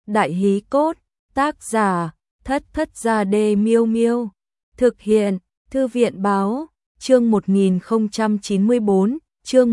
Đại hí cốt, tác giả, Thất Thất Gia Đê Miêu Miêu. Thực hiện, Thư viện báo, chương 1094, chương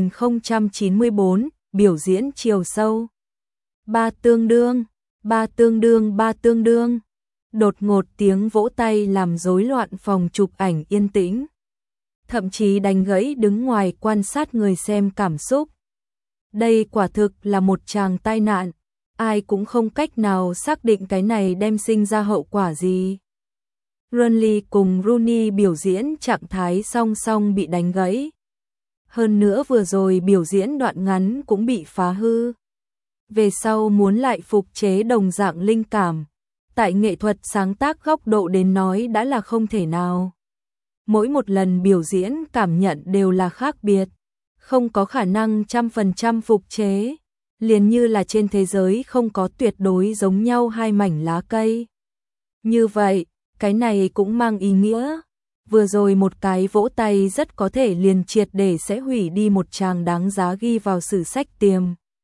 1094, biểu diễn chiều sâu. Ba tương đương, ba tương đương, ba tương đương. Đột ngột tiếng vỗ tay làm rối loạn phòng chụp ảnh yên tĩnh. Thậm chí đánh gãy đứng ngoài quan sát người xem cảm xúc. Đây quả thực là một tràng tai nạn, ai cũng không cách nào xác định cái này đem sinh ra hậu quả gì. Burnley cùng Rooney biểu diễn trạng thái song song bị đánh gãy. Hơn nữa vừa rồi biểu diễn đoạn ngắn cũng bị phá hư. Về sau muốn lại phục chế đồng dạng linh cảm, tại nghệ thuật sáng tác góc độ đến nói đã là không thể nào. Mỗi một lần biểu diễn cảm nhận đều là khác biệt, không có khả năng 100% phục chế, liền như là trên thế giới không có tuyệt đối giống nhau hai mảnh lá cây. Như vậy, cái này cũng mang ý nghĩa, vừa rồi một cái vỗ tay rất có thể liền triệt để sẽ hủy đi một tràng đáng giá ghi vào sử sách tiềm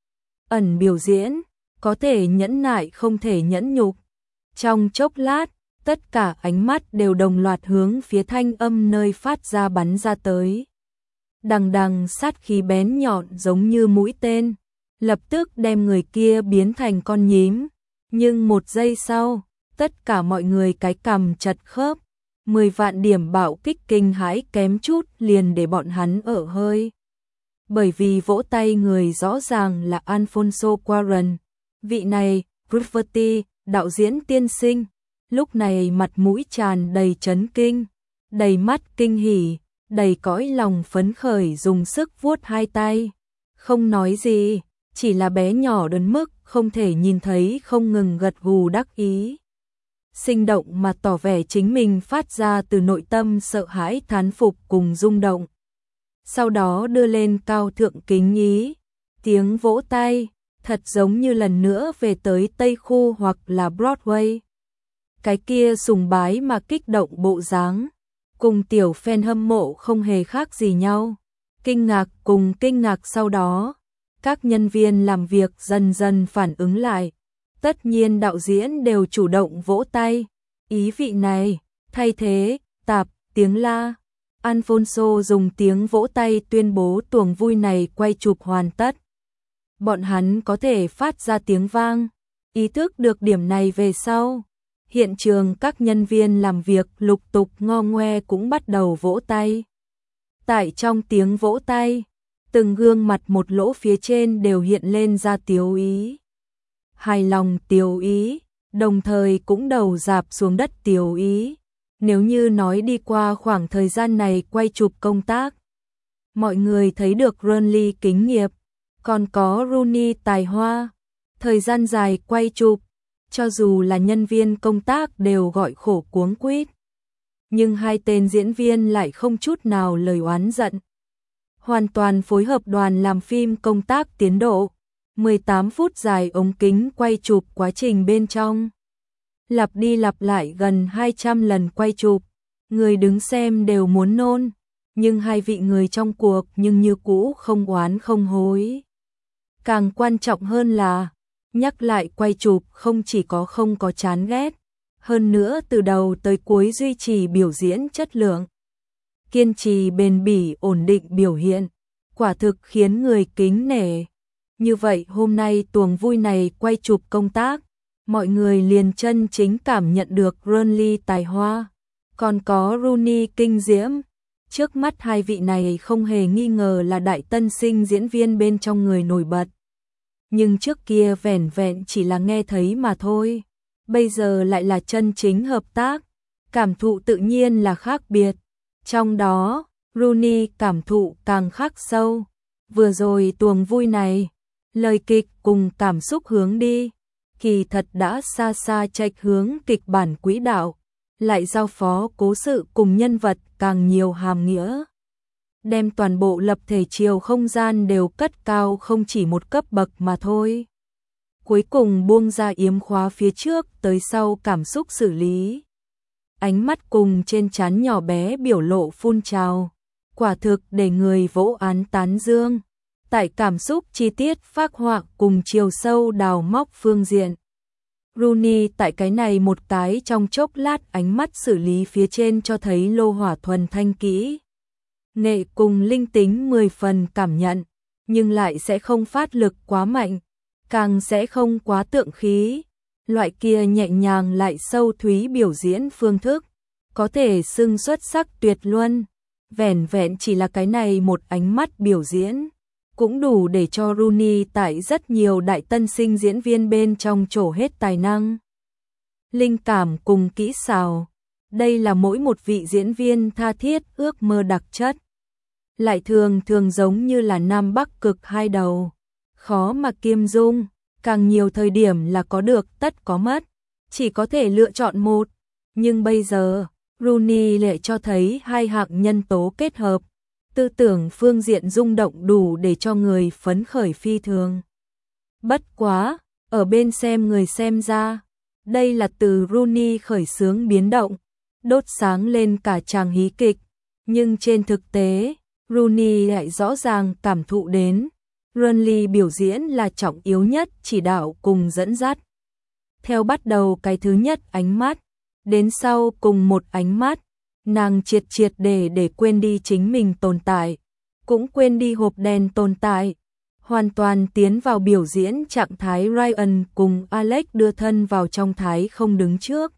ẩn biểu diễn, có thể nhẫn nại không thể nhẫn nhục. Trong chốc lát, tất cả ánh mắt đều đồng loạt hướng phía thanh âm nơi phát ra bắn ra tới. Đằng đằng sát khí bén nhọn giống như mũi tên, lập tức đem người kia biến thành con nhím. Nhưng một giây sau, tất cả mọi người cái cằm chật khớp, 10 vạn điểm bạo kích kinh hãi kém chút liền để bọn hắn ở hơi. Bởi vì vỗ tay người rõ ràng là Alfonso Cuarón, vị này, Rufferty, đạo diễn tiên sinh, lúc này mặt mũi tràn đầy chấn kinh, đầy mắt kinh hỉ, đầy cõi lòng phấn khởi dùng sức vuốt hai tay. Không nói gì, chỉ là bé nhỏ đến mức không thể nhìn thấy không ngừng gật gù đắc ý. Sinh động mà tỏ vẻ chính mình phát ra từ nội tâm sợ hãi thán phục cùng rung động. Sau đó đưa lên cao thượng kính ý, tiếng vỗ tay, thật giống như lần nữa về tới Tây Khu hoặc là Broadway. Cái kia sùng bái mà kích động bộ dáng, cùng tiểu fan hâm mộ không hề khác gì nhau. Kinh ngạc cùng kinh ngạc sau đó, các nhân viên làm việc dần dần phản ứng lại. Tất nhiên đạo diễn đều chủ động vỗ tay. Ý vị này, thay thế, tạp, tiếng la. Alfonso dùng tiếng vỗ tay tuyên bố tuồng vui này quay chụp hoàn tất. Bọn hắn có thể phát ra tiếng vang. Ý thức được điểm này về sau, hiện trường các nhân viên làm việc lục tục ngo ngoe cũng bắt đầu vỗ tay. Tại trong tiếng vỗ tay, từng gương mặt một lỗ phía trên đều hiện lên ra tiếu ý. Hài lòng tiếu ý, đồng thời cũng đầu rạp xuống đất tiếu ý. Nếu như nói đi qua khoảng thời gian này quay chụp công tác, mọi người thấy được Burnley kính nghiệp, còn có Rooney tài hoa. Thời gian dài quay chụp, cho dù là nhân viên công tác đều gọi khổ cuống quýt. Nhưng hai tên diễn viên lại không chút nào lời oán giận. Hoàn toàn phối hợp đoàn làm phim công tác tiến độ. 18 phút dài ống kính quay chụp quá trình bên trong. Lặp đi lặp lại gần 200 lần quay chụp. Người đứng xem đều muốn nôn. Nhưng hai vị người trong cuộc nhưng như cũ không oán không hối. Càng quan trọng hơn là, nhắc lại quay chụp không chỉ có không có chán ghét. Hơn nữa từ đầu tới cuối duy trì biểu diễn chất lượng. Kiên trì bền bỉ ổn định biểu hiện. Quả thực khiến người kính nể. Như vậy hôm nay tuồng vui này quay chụp công tác, mọi người liền chân chính cảm nhận được Burnley tài hoa, còn có Rooney kinh diễm. Trước mắt hai vị này không hề nghi ngờ là đại tân sinh diễn viên bên trong người nổi bật. Nhưng trước kia vẻn vẹn chỉ là nghe thấy mà thôi, bây giờ lại là chân chính hợp tác, cảm thụ tự nhiên là khác biệt. Trong đó, Rooney cảm thụ càng khắc sâu. Vừa rồi tuồng vui này, lời kịch cùng cảm xúc hướng đi, kỳ thật đã xa xa chệch hướng kịch bản quỹ đạo, lại giao phó cố sự cùng nhân vật càng nhiều hàm nghĩa. Đem toàn bộ lập thể chiều không gian đều cất cao không chỉ một cấp bậc mà thôi. Cuối cùng buông ra yếm khóa phía trước tới sau cảm xúc xử lý. Ánh mắt cùng trên trán nhỏ bé biểu lộ phun trào, quả thực để người vỗ án tán dương. Tại cảm xúc chi tiết phác họa cùng chiều sâu đào móc phương diện, Rooney tại cái này một cái trong chốc lát ánh mắt xử lý phía trên cho thấy lô hỏa thuần thanh kỹ. Nghệ cùng linh tính 10 phần cảm nhận, nhưng lại sẽ không phát lực quá mạnh, càng sẽ không quá tượng khí. Loại kia nhẹ nhàng lại sâu thúy biểu diễn phương thức, có thể xưng xuất sắc tuyệt luân. Vẻn vẹn chỉ là cái này một ánh mắt biểu diễn, cũng đủ để cho Rooney tại rất nhiều đại tân sinh diễn viên bên trong trổ hết tài năng. Linh cảm cùng kỹ xảo, đây là mỗi một vị diễn viên tha thiết ước mơ đặc chất. Lại thường thường giống như là Nam Bắc cực hai đầu, khó mà kiêm dung, càng nhiều thời điểm là có được tất có mất, chỉ có thể lựa chọn một. Nhưng bây giờ, Rooney lại cho thấy hai hạng nhân tố kết hợp, tư tưởng phương diện rung động đủ để cho người phấn khởi phi thường. Bất quá, ở bên xem người xem ra, đây là từ Rooney khởi xướng biến động, đốt sáng lên cả tràng hí kịch, nhưng trên thực tế, Rooney lại rõ ràng cảm thụ đến, Runley biểu diễn là trọng yếu nhất chỉ đạo cùng dẫn dắt. Theo bắt đầu cái thứ nhất ánh mắt, đến sau cùng một ánh mắt, nàng triệt triệt để quên đi chính mình tồn tại, cũng quên đi hộp đèn tồn tại, hoàn toàn tiến vào biểu diễn trạng thái Ryan cùng Alex đưa thân vào trong thái không đứng trước.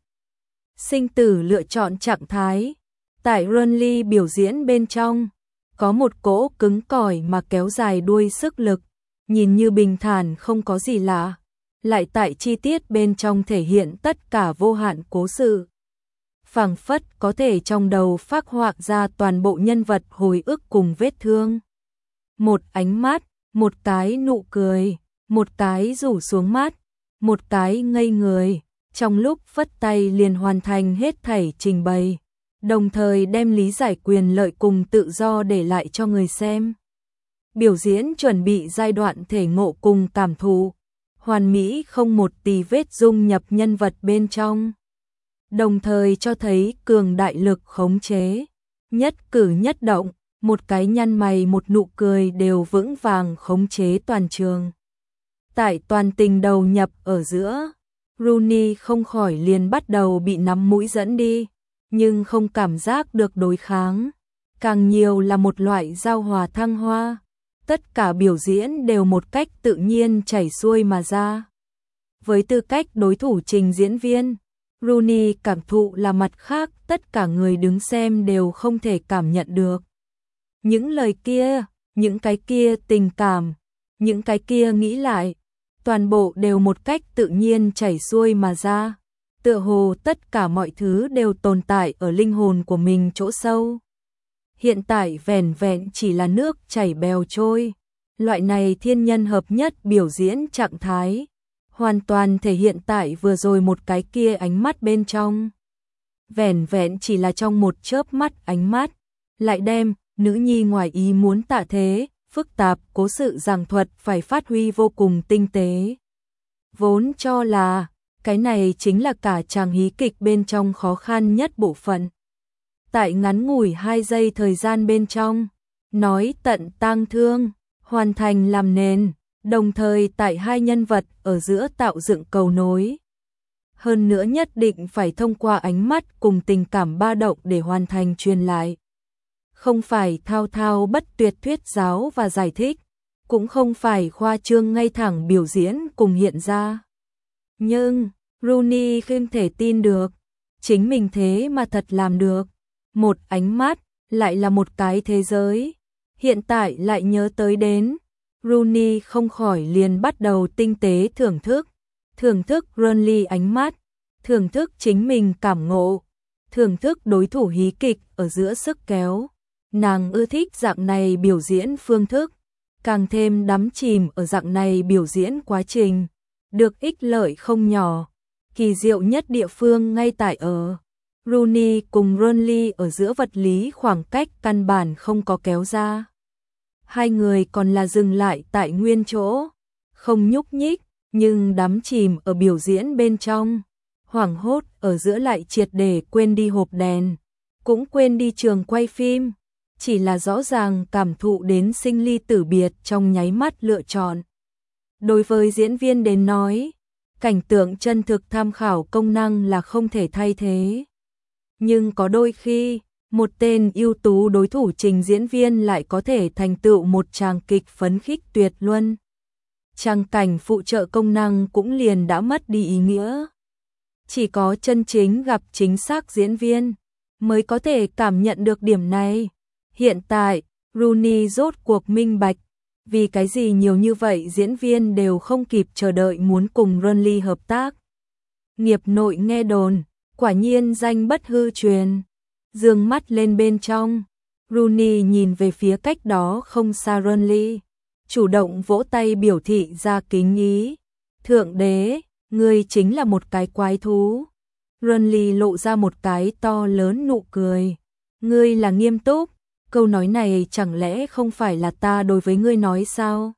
Sinh tử lựa chọn trạng thái, tại Runley biểu diễn bên trong, có một cỗ cứng cỏi mà kéo dài đuôi sức lực, nhìn như bình thản không có gì lạ, lại tại chi tiết bên trong thể hiện tất cả vô hạn cố sự. Phảng phất có thể trong đầu phác họa ra toàn bộ nhân vật hồi ức cùng vết thương. Một ánh mắt, một cái nụ cười, một cái rủ xuống mắt, một cái ngây người, trong lúc phất tay liền hoàn thành hết thảy trình bày, đồng thời đem lý giải quyền lợi cùng tự do để lại cho người xem. Biểu diễn chuẩn bị giai đoạn thể ngộ cùng cảm thụ, hoàn mỹ không một tì vết dung nhập nhân vật bên trong. Đồng thời cho thấy cường đại lực khống chế, nhất cử nhất động, một cái nhăn mày một nụ cười đều vững vàng khống chế toàn trường. Tại toàn tình đầu nhập ở giữa, Rooney không khỏi liền bắt đầu bị nắm mũi dẫn đi, nhưng không cảm giác được đối kháng, càng nhiều là một loại giao hòa thăng hoa. Tất cả biểu diễn đều một cách tự nhiên chảy xuôi mà ra. Với tư cách đối thủ trình diễn viên, Rooney cảm thụ là mặt khác tất cả người đứng xem đều không thể cảm nhận được. Những lời kia, những cái kia tình cảm, những cái kia nghĩ lại, toàn bộ đều một cách tự nhiên chảy xuôi mà ra. Tựa hồ tất cả mọi thứ đều tồn tại ở linh hồn của mình chỗ sâu. Hiện tại vẻn vẹn chỉ là nước chảy bèo trôi. Loại này thiên nhân hợp nhất biểu diễn trạng thái, hoàn toàn thể hiện tại vừa rồi một cái kia ánh mắt bên trong. Vẻn vẹn chỉ là trong một chớp mắt ánh mắt, lại đem nữ nhi ngoài ý muốn tạ thế, phức tạp cố sự giảng thuật phải phát huy vô cùng tinh tế. Vốn cho là, cái này chính là cả chàng hí kịch bên trong khó khăn nhất bộ phận. Tại ngắn ngủi 2 giây thời gian bên trong, nói tận tang thương, hoàn thành làm nền, đồng thời tại hai nhân vật ở giữa tạo dựng cầu nối. Hơn nữa nhất định phải thông qua ánh mắt cùng tình cảm ba động để hoàn thành truyền lại. Không phải thao thao bất tuyệt thuyết giáo và giải thích, cũng không phải khoa trương ngay thẳng biểu diễn cùng hiện ra. Nhưng, Rooney không thể tin được, chính mình thế mà thật làm được. Một ánh mắt, lại là một cái thế giới. Hiện tại lại nhớ tới đến, Rooney không khỏi liền bắt đầu tinh tế thưởng thức Runley ánh mắt, thưởng thức chính mình cảm ngộ, thưởng thức đối thủ hí kịch ở giữa sức kéo. Nàng ưa thích dạng này biểu diễn phương thức, càng thêm đắm chìm ở dạng này biểu diễn quá trình, được ích lợi không nhỏ. Kỳ diệu nhất địa phương ngay tại ở Rooney cùng Runley ở giữa vật lý khoảng cách căn bản không có kéo ra. Hai người còn là dừng lại tại nguyên chỗ, không nhúc nhích, nhưng đắm chìm ở biểu diễn bên trong. Hoảng hốt ở giữa lại triệt để quên đi hộp đèn, cũng quên đi trường quay phim, chỉ là rõ ràng cảm thụ đến sinh ly tử biệt trong nháy mắt lựa chọn. Đối với diễn viên đến nói, cảnh tượng chân thực tham khảo công năng là không thể thay thế. Nhưng có đôi khi, một tên ưu tú đối thủ trình diễn viên lại có thể thành tựu một tràng kịch phấn khích tuyệt luân. Trang cảnh phụ trợ công năng cũng liền đã mất đi ý nghĩa. Chỉ có chân chính gặp chính xác diễn viên mới có thể cảm nhận được điểm này. Hiện tại, Rooney rốt cuộc minh bạch, vì cái gì nhiều như vậy diễn viên đều không kịp chờ đợi muốn cùng Renly hợp tác. Nghiệp nội nghe đồn, quả nhiên danh bất hư truyền. Dương mắt lên bên trong, Rooney nhìn về phía cách đó không xa Renly, chủ động vỗ tay biểu thị ra kính ý. Thượng đế, ngươi chính là một cái quái thú. Renly lộ ra một cái to lớn nụ cười. Ngươi là nghiêm túc, câu nói này chẳng lẽ không phải là ta đối với ngươi nói sao?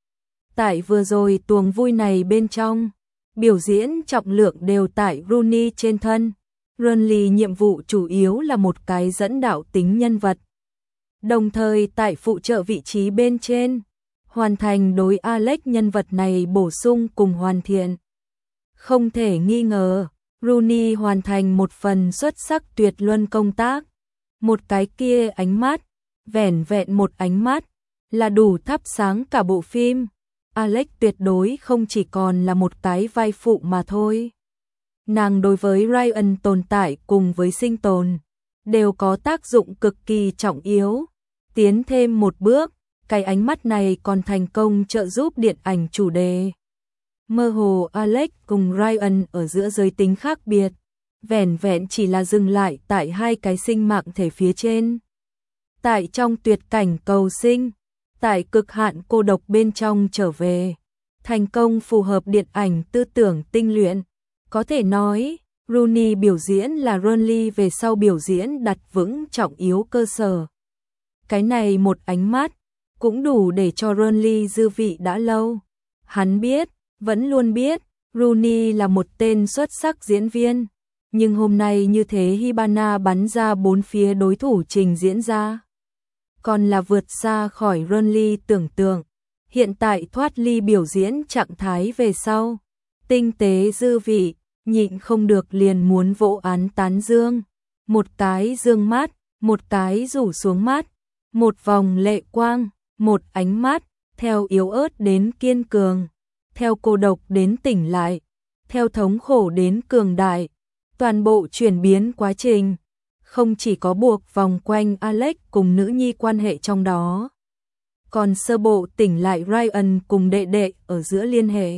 Tại vừa rồi tuồng vui này bên trong, biểu diễn trọng lượng đều tại Rooney trên thân. Renly nhiệm vụ chủ yếu là một cái dẫn đạo tính nhân vật. Đồng thời tại phụ trợ vị trí bên trên, hoàn thành đối Alex nhân vật này bổ sung cùng hoàn thiện. Không thể nghi ngờ, Rooney hoàn thành một phần xuất sắc tuyệt luân công tác. Một cái kia ánh mắt, vẻn vẹn một ánh mắt, là đủ thắp sáng cả bộ phim. Alex tuyệt đối không chỉ còn là một cái vai phụ mà thôi. Nàng đối với Ryan tồn tại cùng với sinh tồn, đều có tác dụng cực kỳ trọng yếu. Tiến thêm một bước, cái ánh mắt này còn thành công trợ giúp điện ảnh chủ đề. Mơ hồ Alex cùng Ryan ở giữa giới tính khác biệt, vẻn vẹn chỉ là dừng lại tại hai cái sinh mạng thể phía trên. Tại trong tuyệt cảnh cầu sinh, tại cực hạn cô độc bên trong trở về, thành công phù hợp điện ảnh tư tưởng tinh luyện. Có thể nói, Rooney biểu diễn là Renly về sau biểu diễn đặt vững trọng yếu cơ sở. Cái này một ánh mắt, cũng đủ để cho Renly dư vị đã lâu. Hắn biết, vẫn luôn biết, Rooney là một tên xuất sắc diễn viên. Nhưng hôm nay như thế Hibana bắn ra bốn phía đối thủ trình diễn ra, còn là vượt xa khỏi Renly tưởng tượng. Hiện tại thoát ly biểu diễn trạng thái về sau, tinh tế dư vị, nhịn không được liền muốn vỗ án tán dương. Một cái dương mắt, một cái rủ xuống mắt, một vòng lệ quang, một ánh mắt, theo yếu ớt đến kiên cường, theo cô độc đến tỉnh lại, theo thống khổ đến cường đại. Toàn bộ chuyển biến quá trình, không chỉ có buộc vòng quanh Alex cùng nữ nhi quan hệ trong đó, còn sơ bộ tỉnh lại Ryan cùng đệ đệ ở giữa liên hệ.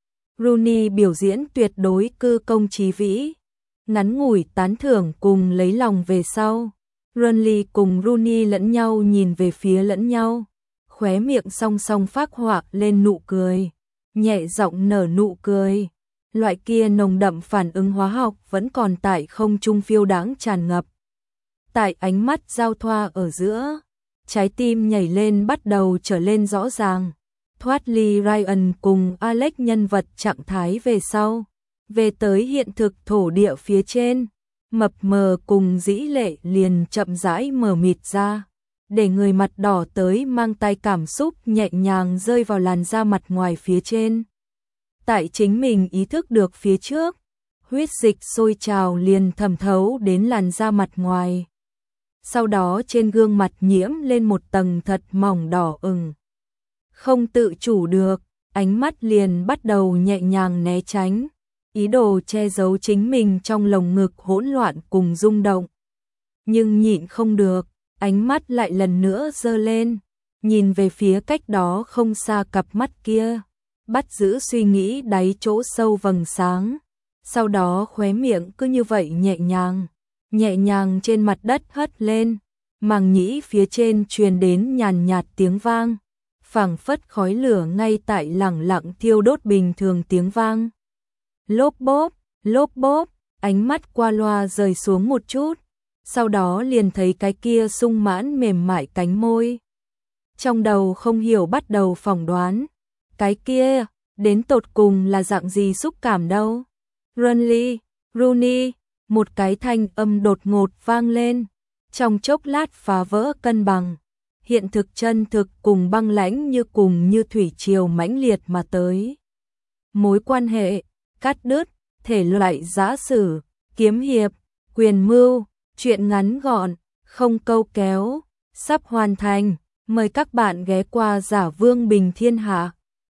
Rooney biểu diễn tuyệt đối cư công trí vĩ, ngắn ngủi tán thưởng cùng lấy lòng về sau. Renly cùng Rooney lẫn nhau nhìn về phía lẫn nhau, khóe miệng song song phác họa lên nụ cười, nhẹ giọng nở nụ cười. Loại kia nồng đậm phản ứng hóa học vẫn còn tại không trung phiêu đáng tràn ngập. Tại ánh mắt giao thoa ở giữa, trái tim nhảy lên bắt đầu trở lên rõ ràng. Thoát ly Ryan cùng Alex nhân vật trạng thái về sau, về tới hiện thực thổ địa phía trên, mập mờ cùng dĩ lệ liền chậm rãi mở mịt ra, để người mặt đỏ tới mang tay cảm xúc nhẹ nhàng rơi vào làn da mặt ngoài phía trên. Tại chính mình ý thức được phía trước, huyết dịch sôi trào liền thẩm thấu đến làn da mặt ngoài. Sau đó trên gương mặt nhiễm lên một tầng thật mỏng đỏ ửng. Không tự chủ được, ánh mắt liền bắt đầu nhẹ nhàng né tránh, ý đồ che giấu chính mình trong lồng ngực hỗn loạn cùng rung động. Nhưng nhịn không được, ánh mắt lại lần nữa giơ lên, nhìn về phía cách đó không xa cặp mắt kia, bắt giữ suy nghĩ đáy chỗ sâu vầng sáng. Sau đó khóe miệng cứ như vậy nhẹ nhàng trên mặt đất hất lên, màng nhĩ phía trên truyền đến nhàn nhạt tiếng vang, phảng phất khói lửa ngay tại lẳng lặng thiêu đốt bình thường tiếng vang. Lốp bốp, ánh mắt qua loa rời xuống một chút, sau đó liền thấy cái kia sung mãn mềm mại cánh môi. Trong đầu không hiểu bắt đầu phỏng đoán, cái kia, đến tột cùng là dạng gì xúc cảm đâu. Renly, Rooney, một cái thanh âm đột ngột vang lên, trong chốc lát phá vỡ cân bằng. Hiện thực chân thực cùng băng lãnh như thủy triều mãnh liệt mà tới. Mối quan hệ, cắt đứt, thể loại giã sử, kiếm hiệp, quyền mưu, truyện ngắn gọn, không câu kéo, sắp hoàn thành. Mời các bạn ghé qua Giả Vương Bình Thiên Hạ.